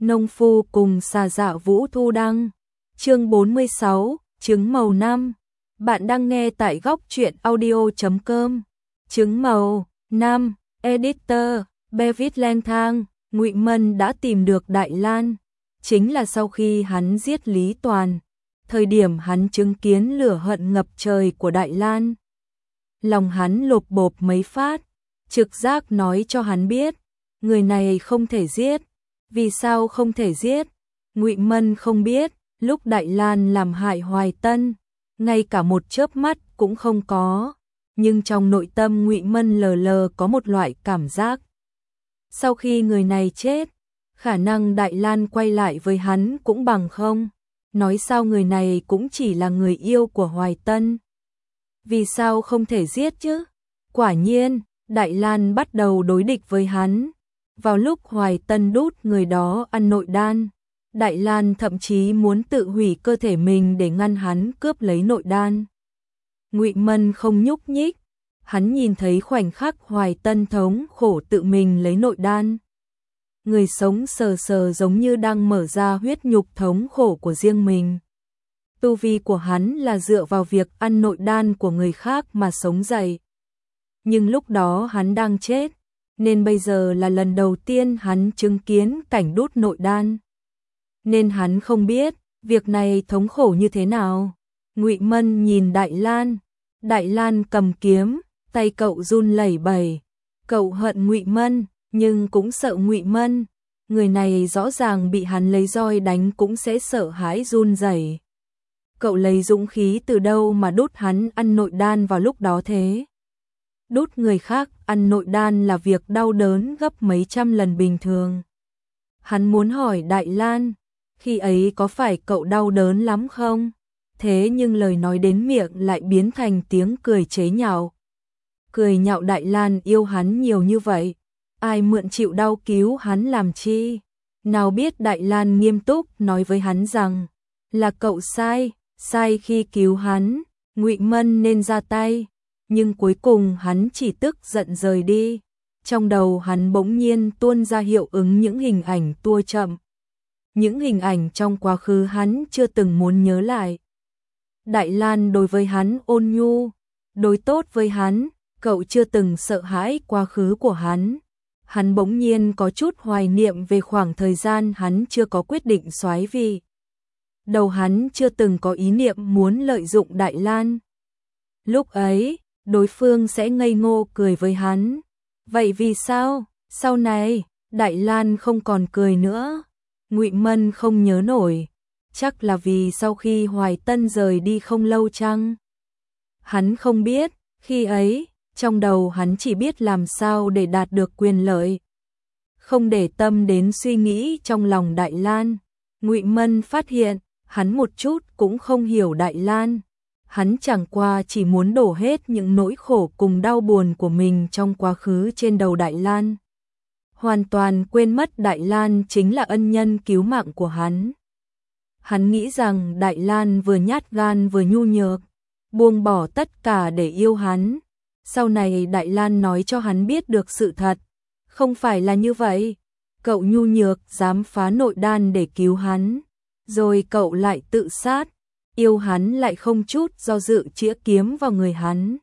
Nông phu cùng xà dạ Vũ Thu Đăng. Chương 46, trứng màu 5. Bạn đang nghe tại góc truyện audio.com. Trứng màu 5, editor, Bevis lang thang. Ngụy Mân đã tìm được Đại Lan, chính là sau khi hắn giết Lý Toàn, thời điểm hắn chứng kiến lửa hận ngập trời của Đại Lan. Lòng hắn lộp bộp mấy phát, trực giác nói cho hắn biết, người này không thể giết. Vì sao không thể giết? Ngụy Mân không biết, lúc Đại Lan làm hại Hoài Tân, ngay cả một chớp mắt cũng không có, nhưng trong nội tâm Ngụy Mân lờ lờ có một loại cảm giác. Sau khi người này chết, khả năng Đại Lan quay lại với hắn cũng bằng không. Nói sao người này cũng chỉ là người yêu của Hoài Tân. Vì sao không thể giết chứ? Quả nhiên, Đại Lan bắt đầu đối địch với hắn. Vào lúc Hoài Tân đút người đó ăn nội đan, Đại Lan thậm chí muốn tự hủy cơ thể mình để ngăn hắn cướp lấy nội đan. Ngụy Mân không nhúc nhích, hắn nhìn thấy khoảnh khắc Hoài Tân thống khổ tự mình lấy nội đan. Người sống sờ sờ giống như đang mở ra huyết nhục thống khổ của riêng mình. Tu vi của hắn là dựa vào việc ăn nội đan của người khác mà sống dậy. Nhưng lúc đó hắn đang chết, nên bây giờ là lần đầu tiên hắn chứng kiến cảnh đút nội đan. Nên hắn không biết việc này thống khổ như thế nào. Ngụy Mân nhìn Đại Lan. Đại Lan cầm kiếm, tay cậu run lẩy bẩy. Cậu hận Ngụy Mân, nhưng cũng sợ Ngụy Mân. Người này rõ ràng bị hắn lấy roi đánh cũng sẽ sợ hãi run rẩy. Cậu lấy dũng khí từ đâu mà đút hắn ăn nội đan vào lúc đó thế? Đút người khác ăn nội đan là việc đau đớn gấp mấy trăm lần bình thường. Hắn muốn hỏi Đại Lan, khi ấy có phải cậu đau đớn lắm không? Thế nhưng lời nói đến miệng lại biến thành tiếng cười chế nhạo. Cười nhạo Đại Lan yêu hắn nhiều như vậy, ai mượn chịu đau cứu hắn làm chi? Nào biết Đại Lan nghiêm túc nói với hắn rằng, là cậu sai khi cứu hắn, Ngụy Mân nên ra tay. Nhưng cuối cùng hắn chỉ tức giận rời đi. Trong đầu hắn bỗng nhiên tuôn ra hiệu ứng những hình ảnh tua chậm. Những hình ảnh trong quá khứ hắn chưa từng muốn nhớ lại. Đại Lan đối với hắn ôn nhu, đối tốt với hắn, cậu chưa từng sợ hãi quá khứ của hắn. Hắn bỗng nhiên có chút hoài niệm về khoảng thời gian hắn chưa có quyết định soái vị. Đầu hắn chưa từng có ý niệm muốn lợi dụng Đại Lan. Lúc ấy, đối phương sẽ ngây ngô cười với hắn. Vậy vì sao, sau này, Đại Lan không còn cười nữa? Ngụy Mân không nhớ nổi. Chắc là vì sau khi Hoài Tân rời đi không lâu chăng? Hắn không biết, khi ấy, trong đầu hắn chỉ biết làm sao để đạt được quyền lợi. Không để tâm đến suy nghĩ trong lòng Đại Lan. Ngụy Mân phát hiện, hắn một chút cũng không hiểu Đại Lan. Hắn chẳng qua chỉ muốn đổ hết những nỗi khổ cùng đau buồn của mình trong quá khứ trên đầu Đại Lan. Hoàn toàn quên mất Đại Lan chính là ân nhân cứu mạng của hắn. Hắn nghĩ rằng Đại Lan vừa nhát gan vừa nhu nhược, buông bỏ tất cả để yêu hắn. Sau này Đại Lan nói cho hắn biết được sự thật. Không phải là như vậy. Cậu nhu nhược dám phá nội đan để cứu hắn. Rồi cậu lại tự sát. Yêu hắn lại không chút do dự chĩa kiếm vào người hắn.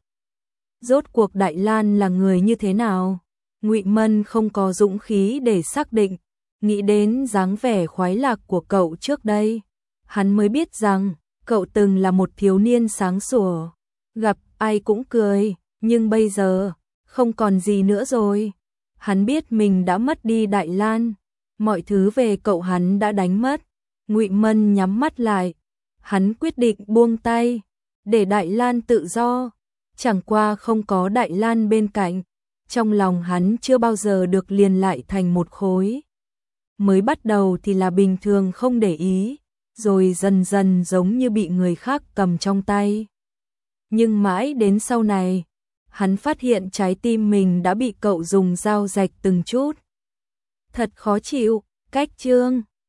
Rốt cuộc Đại Lan là người như thế nào? Ngụy Mân không có dũng khí để xác định. Nghĩ đến dáng vẻ khoái lạc của cậu trước đây, hắn mới biết rằng cậu từng là một thiếu niên sáng sủa, gặp ai cũng cười, nhưng bây giờ không còn gì nữa rồi. Hắn biết mình đã mất đi Đại Lan, mọi thứ về cậu hắn đã đánh mất. Ngụy Mân nhắm mắt lại. Hắn quyết định buông tay, để Đại Lan tự do. Chẳng qua không có Đại Lan bên cạnh, trong lòng hắn chưa bao giờ được liền lại thành một khối. Mới bắt đầu thì là bình thường không để ý, rồi dần dần giống như bị người khác cầm trong tay. Nhưng mãi đến sau này, hắn phát hiện trái tim mình đã bị cậu dùng dao rạch từng chút. Thật khó chịu, cách chương.